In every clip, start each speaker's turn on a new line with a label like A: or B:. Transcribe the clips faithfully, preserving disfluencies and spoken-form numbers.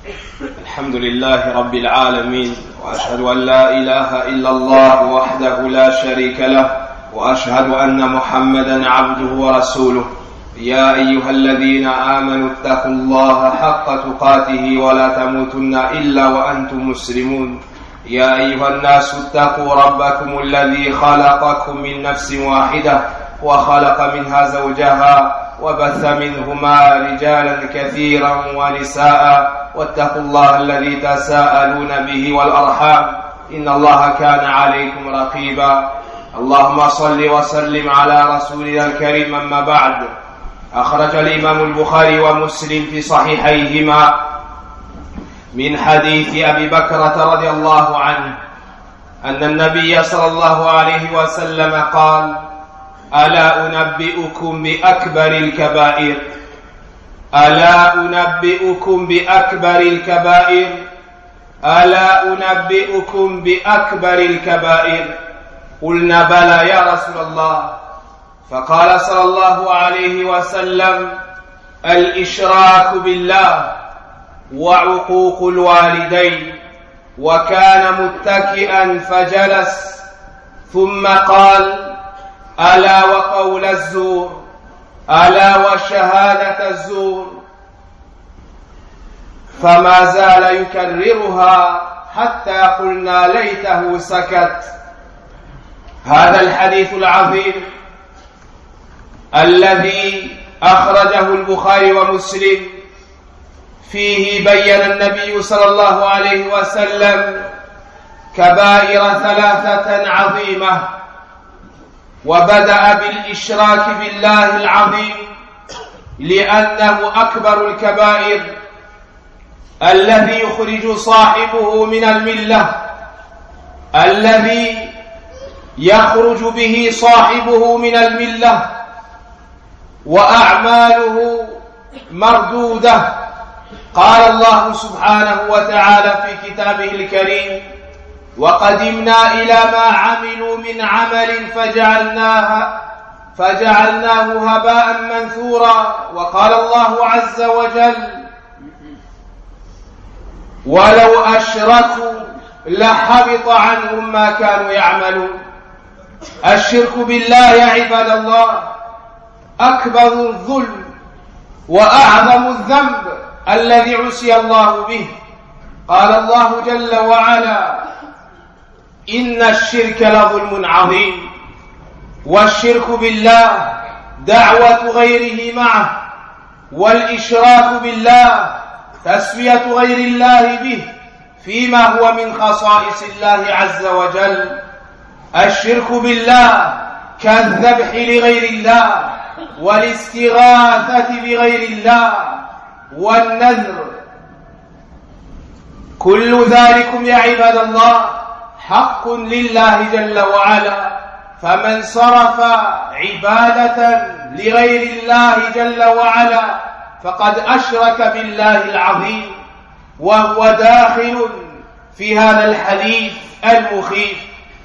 A: الحمد لله رب العالمين، وأشهد أن لا إله إلا الله وحده لا شريك له، وأشهد أن محمدا عبده ورسوله. يا أيها الذين آمنوا اتقوا الله حق تقاته ولا تموتن إلا وأنتم مسلمون. يا أيها الناس اتقوا ربكم الذي خلقكم من نفس واحدة وخلق منها زوجها وبث منهما رجالا كثيرا ونساء، واتقوا الله الذي تساءلون به والأرحام إن الله كان عليكم رقيبا. اللهم صل وسلم على رسولنا الكريم. أما بعد، أخرج الإمام البخاري ومسلم في صحيحيهما من حديث أبي بكرة رضي الله عنه أن النبي صلى الله عليه وسلم قال: ألا أنبئكم بأكبر الكبائر ألا أنبئكم بأكبر الكبائر ألا أنبئكم بأكبر الكبائر قلنا: بلى يا رسول الله. فقال صلى الله عليه وسلم: الإشراك بالله وعقوق الوالدين. وكان متكئا فجلس، ثم قال: ألا وقول الزور ألا وشهادة الزور. فما زال يكررها حتى قلنا ليته سكت. هذا الحديث العظيم الذي أخرجه البخاري ومسلم فيه بين النبي صلى الله عليه وسلم كبائر ثلاثة عظيمة، وبدأ بالإشراك بالله العظيم لأنه أكبر الكبائر الذي يخرج صاحبه من الملة، الذي يخرج به صاحبه من الملة، وأعماله مردودة. قال الله سبحانه وتعالى في كتابه الكريم: وقدمنا إلى ما عملوا من عمل فجعلناها فجعلناه هباء منثورا. وقال الله عز وجل: ولو أشركوا لحبط عنهم ما كانوا يعملون. الشرك بالله يا عباد الله أكبر الظلم وأعظم الذنب الذي عصي الله به. قال الله جل وعلا: إن الشرك لظلم عظيم. والشرك بالله دعوة غيره معه، والإشراك بالله تسوية غير الله به فيما هو من خصائص الله عز وجل. الشرك بالله كالذبح لغير الله، والاستغاثة بغير الله، والنذر. كل ذلكم يا عباد الله حق لله جل وعلا، فمن صرف عبادة لغير الله جل وعلا فقد أشرك بالله العظيم، وهو داخل في هذا الحديث المخيف.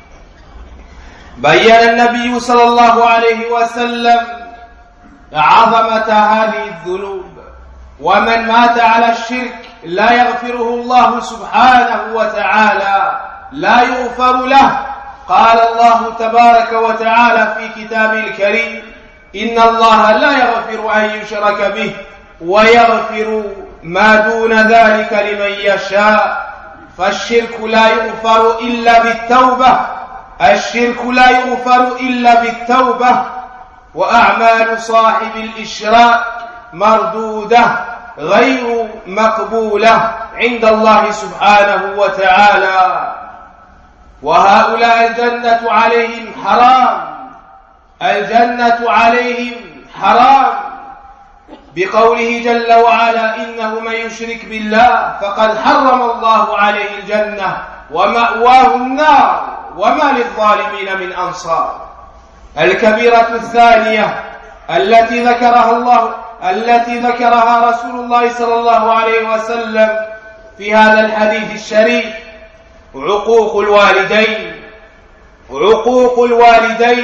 A: بين النبي صلى الله عليه وسلم عظمة هذه الذنوب، ومن مات على الشرك لا يغفره الله سبحانه وتعالى، لا يغفر له. قال الله تبارك وتعالى في كتابه الكريم: إن الله لا يغفر أن يشرك به ويغفر ما دون ذلك لمن يشاء. فالشرك لا يغفر إلا بالتوبة الشرك لا يغفر إلا بالتوبة وأعمال صاحب الإشراك مردودة غير مقبولة عند الله سبحانه وتعالى. وهؤلاء الجنة عليهم حرام الجنة عليهم حرام بقوله جل وعلا: إنه من يشرك بالله فقد حرم الله عليه الجنة ومأواه النار وما للظالمين من أنصار. الكبيرة الثانية التي ذكرها الله التي ذكرها رسول الله صلى الله عليه وسلم في هذا الحديث الشريف عقوق الوالدين عقوق الوالدين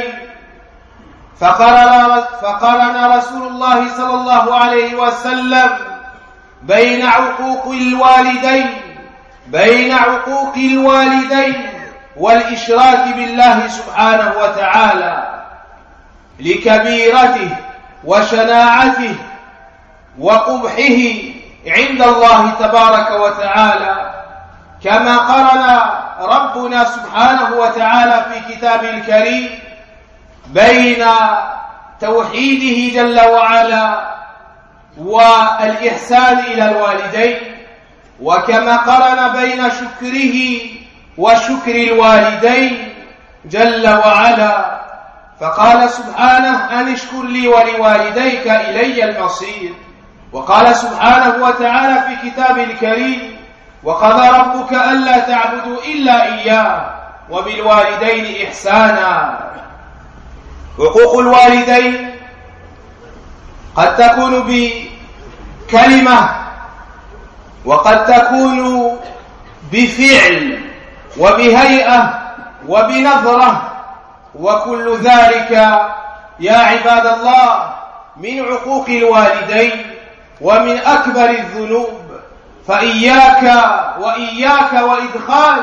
A: فقرن, فقرن رسول الله صلى الله عليه وسلم بين عقوق الوالدين بين عقوق الوالدين والإشراك بالله سبحانه وتعالى لكبيرته وشناعته وقبحه عند الله تبارك وتعالى، كما قرن ربنا سبحانه وتعالى في كتابه الكريم بين توحيده جل وعلا والإحسان إلى الوالدين، وكما قرن بين شكره وشكر الوالدين جل وعلا، فقال سبحانه أن اشكر لي ولوالديك إلي المصير. وقال سبحانه وتعالى في كتابه الكريم وقضى ربك ألا تعبدوا إلا إياه وبالوالدين إحسانا. حقوق الوالدين قد تكون بكلمة وقد تكون بفعل وبهيئة وبنظرة، وكل ذلك يا عباد الله من عقوق الوالدين ومن أكبر الذنوب. فإياك وإياك وإدخال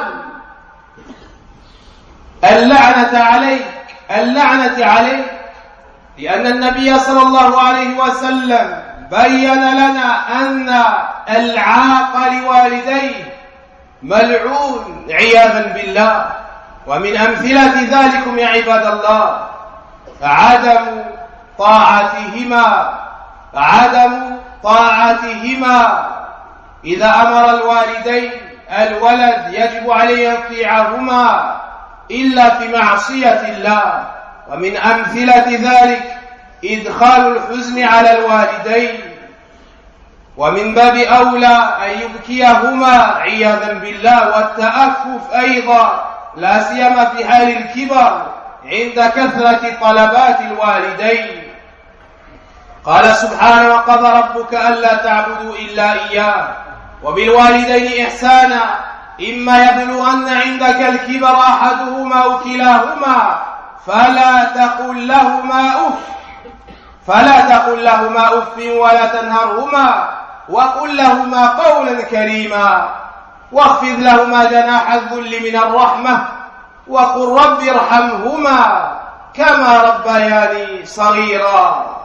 A: اللعنة عليك اللعنة عليك لأن النبي صلى الله عليه وسلم بين لنا أن العاق لوالديه ملعون عياذا بالله. ومن أمثلة ذلكم يا عباد الله عدم طاعتهما عدم طاعتهما إذا أمر الوالدين الولد يجب عليه أن يطيعهما إلا في معصية الله. ومن أمثلة ذلك إدخال الحزن على الوالدين، ومن باب أولى أن يبكيهما عياذا بالله، والتأفف أيضا لا سيما في حال الكبر عند كثرة طلبات الوالدين. قال سبحانه وقضى ربك ألا تعبدوا إلا إياه وبالوالدين إحسانا إما يبلغن عندك الكبر أحدهما أو كلاهما فلا تقل لهما أف فلا تقل لهما أف ولا تنهرهما وقل لهما قولا كريما واخفض لهما جناح الذل من الرحمة وقل رب ارحمهما كما ربياني صغيرا.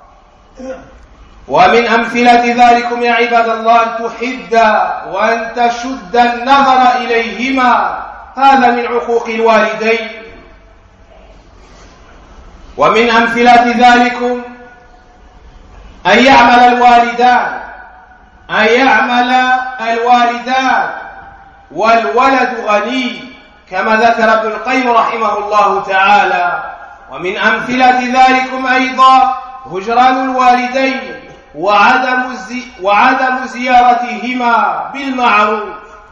A: ومن أمثلة ذلكم يا عباد الله أن تحد وأن تشد النظر إليهما، هذا من عقوق الوالدين. ومن أمثلة ذلكم أن يعمل الوالدان أن يعمل الوالدان والولد غني، كما ذكر ابن القيم رحمه الله تعالى. ومن أمثلة ذلكم أيضا هجران الوالدين وعدم زي وعدم زيارتهما بالمعروف،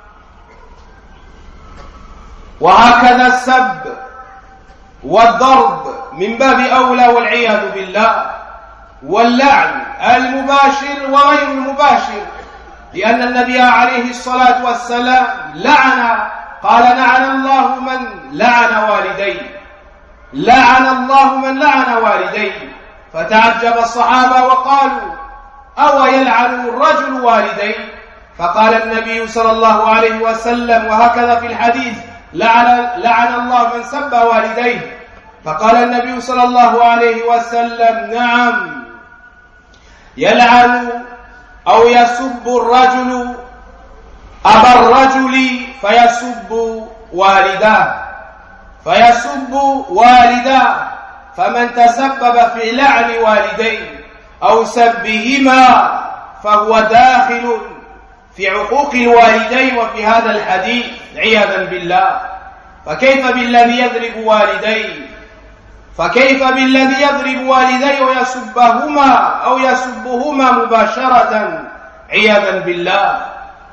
A: وهكذا السب والضرب من باب أولى والعياذ بالله، واللعن المباشر وغير المباشر، لأن النبي عليه الصلاة والسلام لعن قال لعن الله من لعن والديه لعن الله من لعن والديه فتعجب الصحابة وقالوا أو يلعن الرجل والديه؟ فقال النبي صلى الله عليه وسلم وهكذا في الحديث لعن, لعن الله من سب والديه. فقال النبي صلى الله عليه وسلم نعم، يلعن أو يسب الرجل أبا الرجل فيسب والداه فيسب والداه فمن تسبب في لعن والديه أو سبهما فهو داخل في عقوق الوالدين وفي هذا الحديث عياذا بالله. فكيف بالذي يضرب والديه فكيف بالذي يضرب والديه ويسبهما أو يسبهما مباشرة عياذا بالله.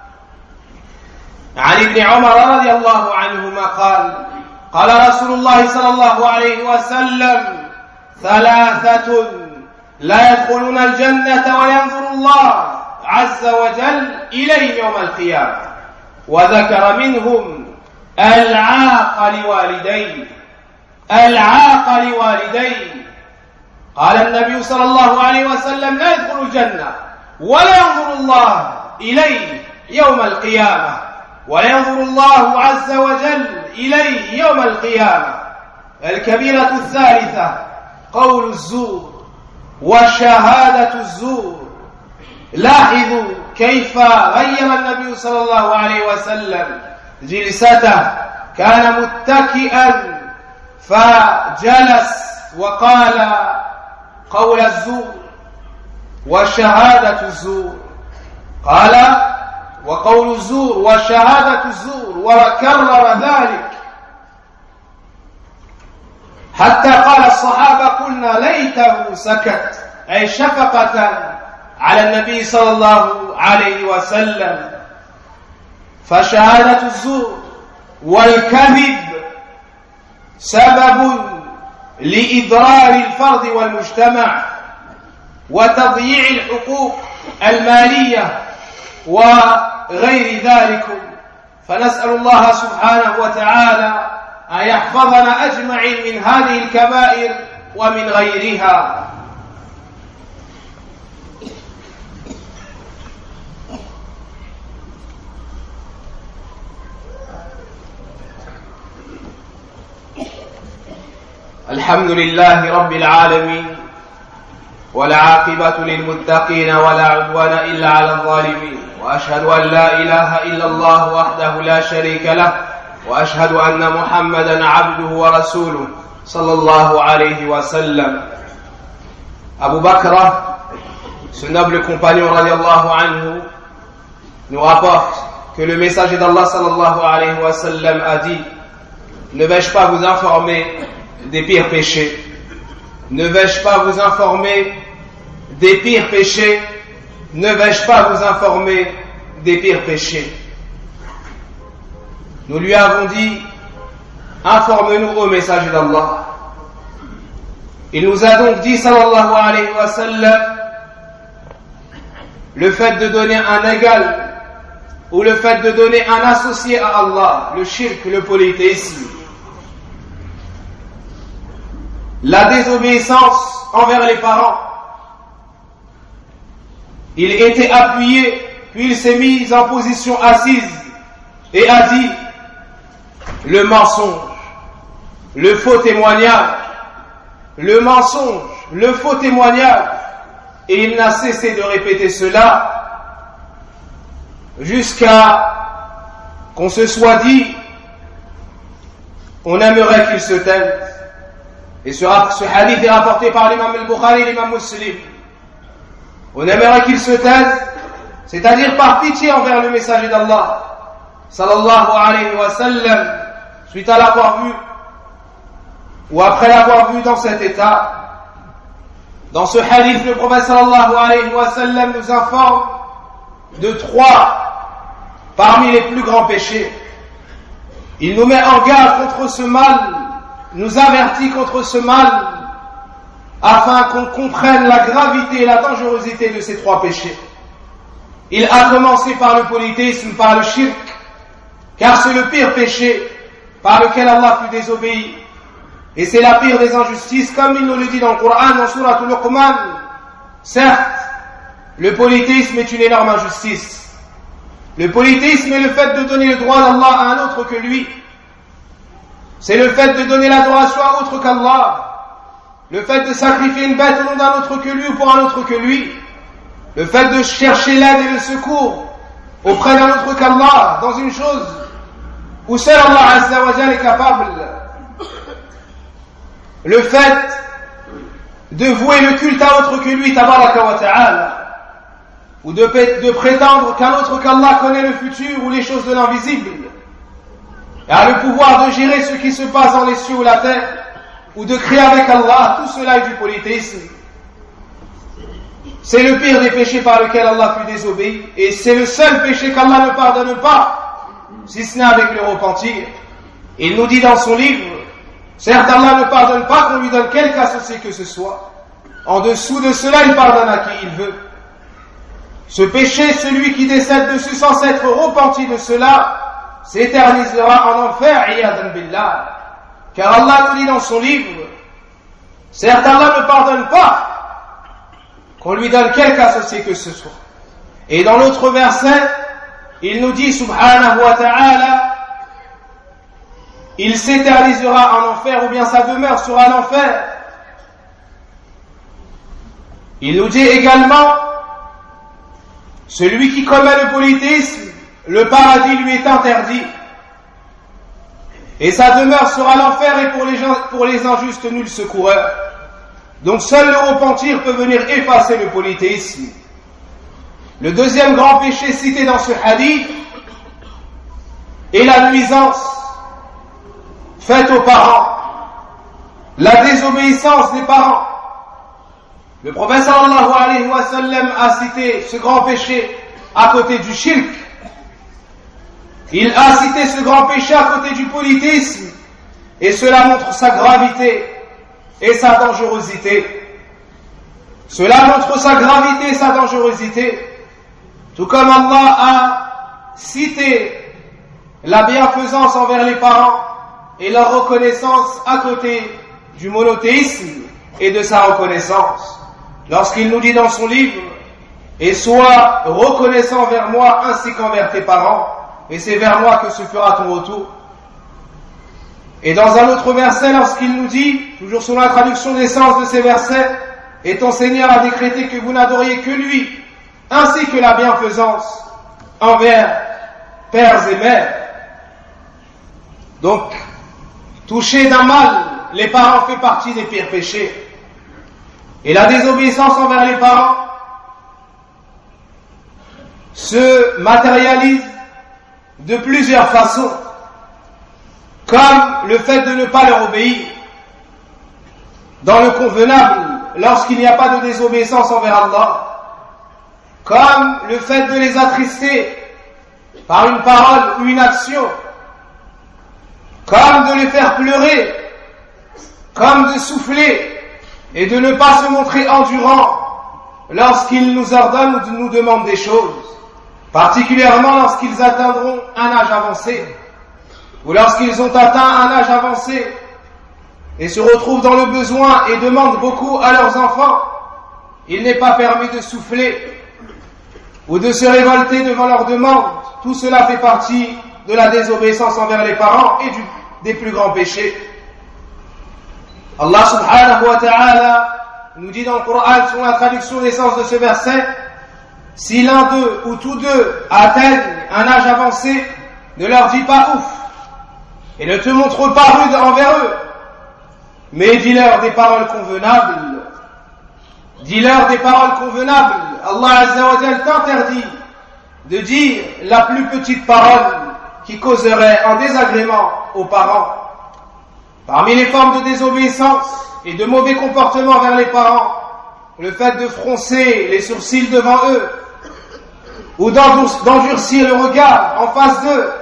A: عن ابن عمر رضي الله عنهما قال قال رسول الله صلى الله عليه وسلم ثلاثة لا يدخلون الجنة وينظر الله عز وجل إليهم يوم القيامة، وذكر منهم العاق لوالديه العاق لوالديه قال النبي صلى الله عليه وسلم لا يدخل الجنة ولا ينظر الله إليه يوم القيامة ولا ينظر الله عز وجل إليه يوم القيامة. الكبيرة الثالثة قول الزور وشهادة الزور. لاحظوا كيف غير النبي صلى الله عليه وسلم جلسته، كان متكئا فجلس وقال قول الزور وشهادة الزور، قال وقول الزور وشهادة الزور، وكرر ذلك حتى قال الصحابة قلنا ليته سكت، أي شفقة على النبي صلى الله عليه وسلم. فشهادة الزور والكذب سبب لإضرار الفرد والمجتمع وتضييع الحقوق المالية وغير ذلك. فنسأل الله سبحانه وتعالى أن يحفظنا أجمعين من هذه الكبائر ومن غيرها. الحمد لله رب العالمين والعاقبة للمتقين ولا عدوان إلا على الظالمين، وأشهد أن لا إله إلا الله وحده لا شريك له، وأشهد أن محمدا عبده ورسوله صلى الله عليه وسلم. Abu Bakr, ce noble compagnon radiallahu anhu, nous rapporte que le messager d'Allah sallallahu alayhi wa sallam a dit: ne vais-je pas vous informer des pires péchés? Ne vais-je pas vous informer des pires péchés? Ne vais-je pas vous informer des pires péchés? Nous lui avons dit: informe-nous au messager d'Allah. Il nous a donc dit sallallahu alayhi wa sallam, le fait de donner un égal ou le fait de donner un associé à Allah, le shirk, le polythéisme, la désobéissance envers les parents. Il était appuyé, puis il s'est mis en position assise et a dit: le mensonge, le faux témoignage, le mensonge, le faux témoignage. Et il n'a cessé de répéter cela jusqu'à qu'on se soit dit: on aimerait qu'il se taise. Et ce, ce hadith est rapporté par l'imam al-Bukhari et l'imam Muslim. On aimerait qu'il se taise, c'est-à-dire par pitié envers le messager d'Allah sallallahu alayhi wa sallam, suite à l'avoir vu ou après l'avoir vu dans cet état. Dans ce hadith, le prophète sallallahu alayhi wa sallam nous informe de trois parmi les plus grands péchés. Il nous met en garde contre ce mal, nous avertit contre ce mal, afin qu'on comprenne la gravité et la dangerosité de ces trois péchés. Il a commencé par le polythéisme, par le shirk, car c'est le pire péché par lequel Allah fut désobéi. Et c'est la pire des injustices, comme il nous le dit dans le Coran, dans Surat Al-Luqman. Certes, le polythéisme est une énorme injustice. Le polythéisme est le fait de donner le droit d'Allah à un autre que lui. C'est le fait de donner l'adoration à autre qu'Allah. Le fait de sacrifier une bête au nom d'un autre que lui ou pour un autre que lui. Le fait de chercher l'aide et le secours auprès d'un autre qu'Allah dans une chose où seul Allah Azza wa Jalla est capable. Le fait de vouer le culte à autre que lui, tabaraka wa ta'ala, ou de, de prétendre qu'un autre qu'Allah connaît le futur ou les choses de l'invisible, et a le pouvoir de gérer ce qui se passe dans les cieux ou la terre, ou de créer avec Allah, tout cela est du polythéisme. C'est le pire des péchés par lequel Allah fut désobéi, et c'est le seul péché qu'Allah ne pardonne pas, si ce n'est avec le repentir. Il nous dit dans son livre: certes, Allah ne pardonne pas qu'on lui donne quelque associé que ce soit. En dessous de cela, il pardonne à qui il veut. Ce péché, celui qui décède dessus sans s'être repenti de cela, s'éternisera en enfer, iyadan billah. Car Allah nous dit dans son livre: certes, Allah ne pardonne pas qu'on lui donne quelque associé que ce soit. Et dans l'autre verset, il nous dit, subhanahu wa ta'ala, il s'éternisera en enfer, ou bien sa demeure sera l'enfer. Il nous dit également, celui qui commet le polythéisme, le paradis lui est interdit. Et sa demeure sera l'enfer, et pour les, gens, pour les injustes, nul secoureur. Donc seul le repentir peut venir effacer le polythéisme. Le deuxième grand péché cité dans ce hadith est la nuisance faite aux parents, la désobéissance des parents. Le prophète sallallahu alayhi wa sallam a cité ce grand péché à côté du shirk. Il a cité ce grand péché à côté du polythéisme, et cela montre sa gravité et sa dangerosité. Cela montre sa gravité et sa dangerosité, tout comme Allah a cité la bienfaisance envers les parents et leur reconnaissance à côté du monothéisme et de sa reconnaissance. Lorsqu'il nous dit dans son livre, et sois reconnaissant envers moi ainsi qu'envers tes parents, et c'est vers moi que se fera ton retour. Et dans un autre verset, lorsqu'il nous dit, toujours selon la traduction des sens de ces versets, et ton Seigneur a décrété que vous n'adoriez que lui, ainsi que la bienfaisance envers pères et mères. Donc, toucher d'un mal, les parents fait partie des pires péchés. Et la désobéissance envers les parents se matérialise de plusieurs façons, comme le fait de ne pas leur obéir dans le convenable lorsqu'il n'y a pas de désobéissance envers Allah, comme le fait de les attrister par une parole ou une action, comme de les faire pleurer, comme de souffler et de ne pas se montrer endurant lorsqu'ils nous ordonnent ou nous demandent des choses, particulièrement lorsqu'ils atteindront un âge avancé, ou lorsqu'ils ont atteint un âge avancé et se retrouvent dans le besoin et demandent beaucoup à leurs enfants. Il n'est pas permis de souffler ou de se révolter devant leurs demandes. Tout cela fait partie de la désobéissance envers les parents et du, des plus grands péchés. Allah subhanahu wa ta'ala nous dit dans le Coran, sur la traduction des sens de ce verset, si l'un d'eux ou tous deux atteignent un âge avancé, ne leur dis pas ouf et ne te montre pas rude envers eux, mais dis-leur des paroles convenables. Dis-leur des paroles convenables. Allah Azza wa Jal t'interdit de dire la plus petite parole qui causerait un désagrément aux parents. Parmi les formes de désobéissance et de mauvais comportements vers les parents, le fait de froncer les sourcils devant eux ou d'endurcir le regard en face d'eux.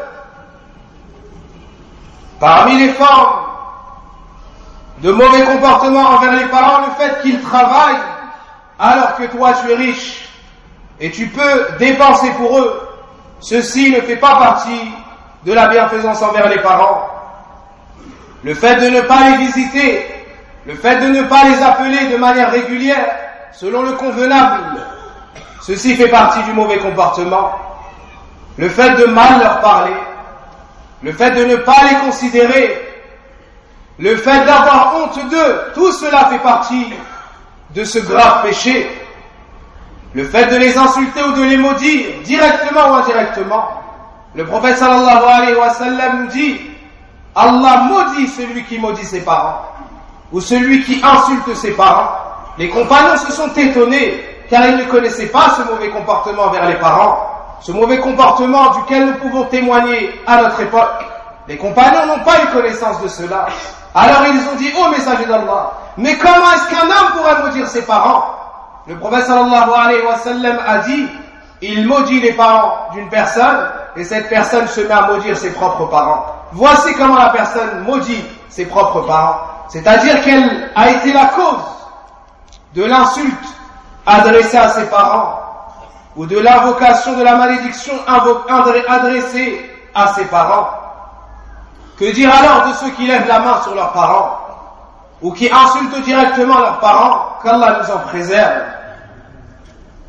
A: Parmi les formes de mauvais comportements envers les parents, le fait qu'ils travaillent alors que toi tu es riche et tu peux dépenser pour eux. Ceci ne fait pas partie de la bienfaisance envers les parents. Le fait de ne pas les visiter, le fait de ne pas les appeler de manière régulière, selon le convenable, ceci fait partie du mauvais comportement. Le fait de mal leur parler, le fait de ne pas les considérer, le fait d'avoir honte d'eux, tout cela fait partie de ce grave péché. Le fait de les insulter ou de les maudire, directement ou indirectement. Le prophète sallallahu alayhi wa sallam nous dit, Allah maudit celui qui maudit ses parents, ou celui qui insulte ses parents. Les compagnons se sont étonnés, car ils ne connaissaient pas ce mauvais comportement vers les parents, ce mauvais comportement duquel nous pouvons témoigner à notre époque. Les compagnons n'ont pas eu connaissance de cela. Alors ils ont dit, ô messager d'Allah, mais comment est-ce qu'un homme pourrait maudire ses parents? Le prophète sallallahu alayhi wa sallam a dit, il maudit les parents d'une personne, et cette personne se met à maudire ses propres parents. Voici comment la personne maudit ses propres parents. C'est-à-dire qu'elle a été la cause de l'insulte adressée à ses parents, ou de l'invocation de la malédiction adressée à ses parents. Que dire alors de ceux qui lèvent la main sur leurs parents, ou qui insultent directement leurs parents? Qu'Allah nous en préserve.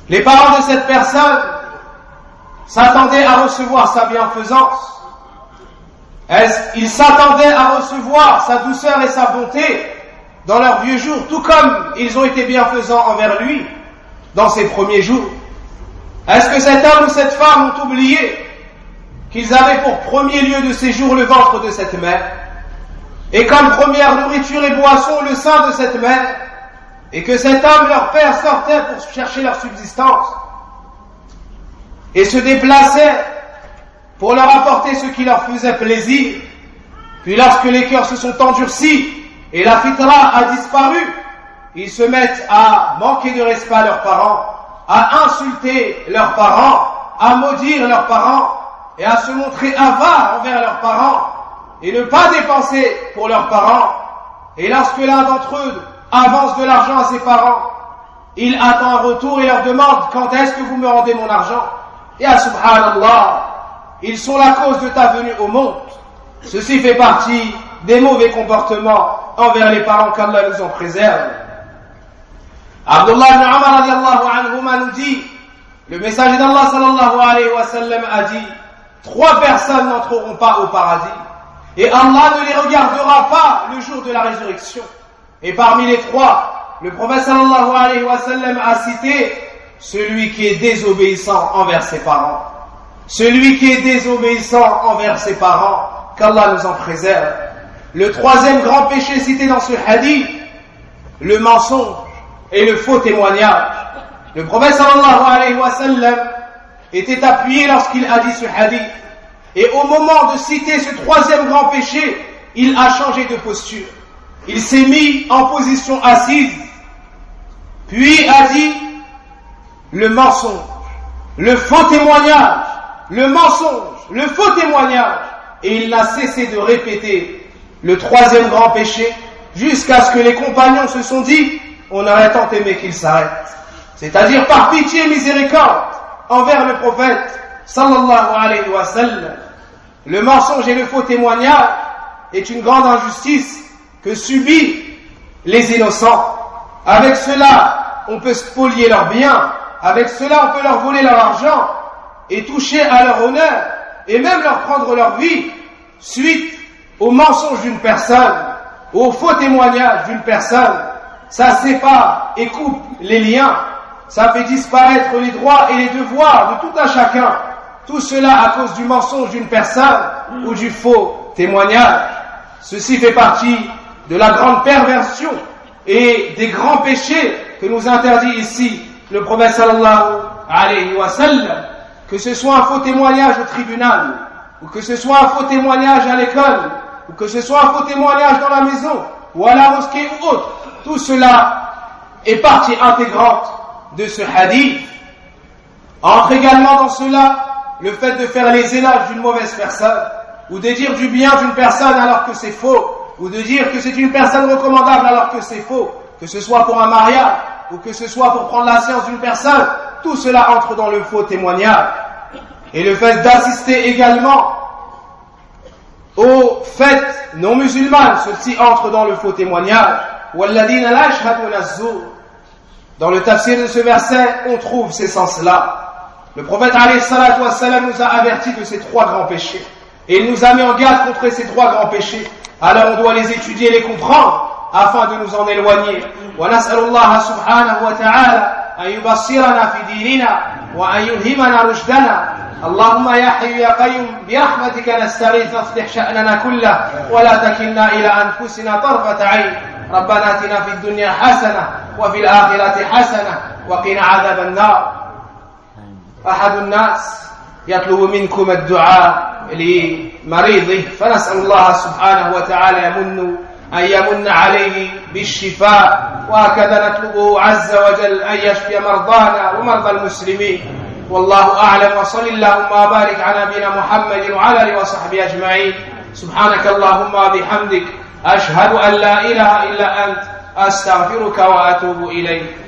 A: Les parents de cette personne s'attendaient à recevoir sa bienfaisance. Ils s'attendaient à recevoir sa douceur et sa bonté dans leurs vieux jours, tout comme ils ont été bienfaisants envers lui dans ses premiers jours. Est-ce que cet homme ou cette femme ont oublié qu'ils avaient pour premier lieu de séjour le ventre de cette mère, et comme première nourriture et boisson le sein de cette mère, et que cet homme, leur père, sortait pour chercher leur subsistance et se déplaçait pour leur apporter ce qui leur faisait plaisir? Puis lorsque les cœurs se sont endurcis et la fitra a disparu, ils se mettent à manquer de respect à leurs parents, à insulter leurs parents, à maudire leurs parents et à se montrer avares envers leurs parents et ne pas dépenser pour leurs parents. Et lorsque l'un d'entre eux avance de l'argent à ses parents, il attend un retour et leur demande: quand est-ce que vous me rendez mon argent? Ya subhanallah, ils sont la cause de ta venue au monde. Ceci fait partie des mauvais comportements envers les parents, qu'Allah nous en préserve. Abdullah ibn Umar radiallahu anhuma nous dit, le messager d'Allah sallallahu alayhi wa sallam a dit: trois personnes n'entreront pas au paradis et Allah ne les regardera pas le jour de la résurrection. Et parmi les trois, le prophète sallallahu alayhi wa sallam a cité celui qui est désobéissant envers ses parents. Celui qui est désobéissant envers ses parents, qu'Allah nous en préserve. Le troisième grand péché cité dans ce hadith, le mensonge et le faux témoignage. Le prophète sallallahu alayhi wa sallam était appuyé lorsqu'il a dit ce hadith. Et au moment de citer ce troisième grand péché, il a changé de posture. Il s'est mis en position assise, puis a dit le mensonge, le faux témoignage, le mensonge, le faux témoignage. Et il n'a cessé de répéter le troisième grand péché jusqu'à ce que les compagnons se sont dit: on aurait tant aimé qu'il s'arrête. C'est-à-dire par pitié et miséricorde envers le prophète sallallahu alayhi wa sallam. Le mensonge et le faux témoignage est une grande injustice que subissent les innocents. Avec cela, on peut spolier leurs biens, avec cela, on peut leur voler leur argent et toucher à leur honneur et même leur prendre leur vie suite au mensonge d'une personne, au faux témoignage d'une personne. Ça sépare et coupe les liens, ça fait disparaître les droits et les devoirs de tout un chacun. Tout cela à cause du mensonge d'une personne ou du faux témoignage. Ceci fait partie de la grande perversion et des grands péchés que nous interdit ici le prophète sallallahu alayhi wa sallam. Que ce soit un faux témoignage au tribunal, ou que ce soit un faux témoignage à l'école, ou que ce soit un faux témoignage dans la maison, ou à la mosquée ou autre, tout cela est partie intégrante de ce hadith. Entre également dans cela le fait de faire les éloges d'une mauvaise personne, ou de dire du bien d'une personne alors que c'est faux, ou de dire que c'est une personne recommandable alors que c'est faux, que ce soit pour un mariage, ou que ce soit pour prendre la science d'une personne, tout cela entre dans le faux témoignage. Et le fait d'assister également aux fêtes non musulmanes, ceci entre dans le faux témoignage. Dans le tafsir de ce verset, on trouve ces sens-là. Le prophète alayhi salatu wassalam nous a avertis de ces trois grands péchés. Et il nous a mis en garde contre ces trois grands péchés. Alors on doit les étudier et les comprendre afin de nous en éloigner. Wa nas'alullah subhanahu wa ta'ala an yubassirana fi dinina wa an yulhimana rushdana. اللهم يا حي يا قيوم برحمتك نستغيث اصلح شأننا كله ولا تكلنا إلى أنفسنا طرفة عين ربنا آتنا في الدنيا حسنة وفي الآخرة حسنة وقنا عذاب النار. أحد الناس يطلب منكم الدعاء لمريضه فنسأل الله سبحانه وتعالى يمن أن يمن عليه بالشفاء وهكذا نطلبه عز وجل أن يشفي مرضانا ومرضى المسلمين. والله أعلم وصل اللهم وبارك على نبينا محمد وعلى آله وصحبه أجمعين. سبحانك اللهم وبحمدك أشهد أن لا إله إلا أنت أستغفرك وأتوب إليك.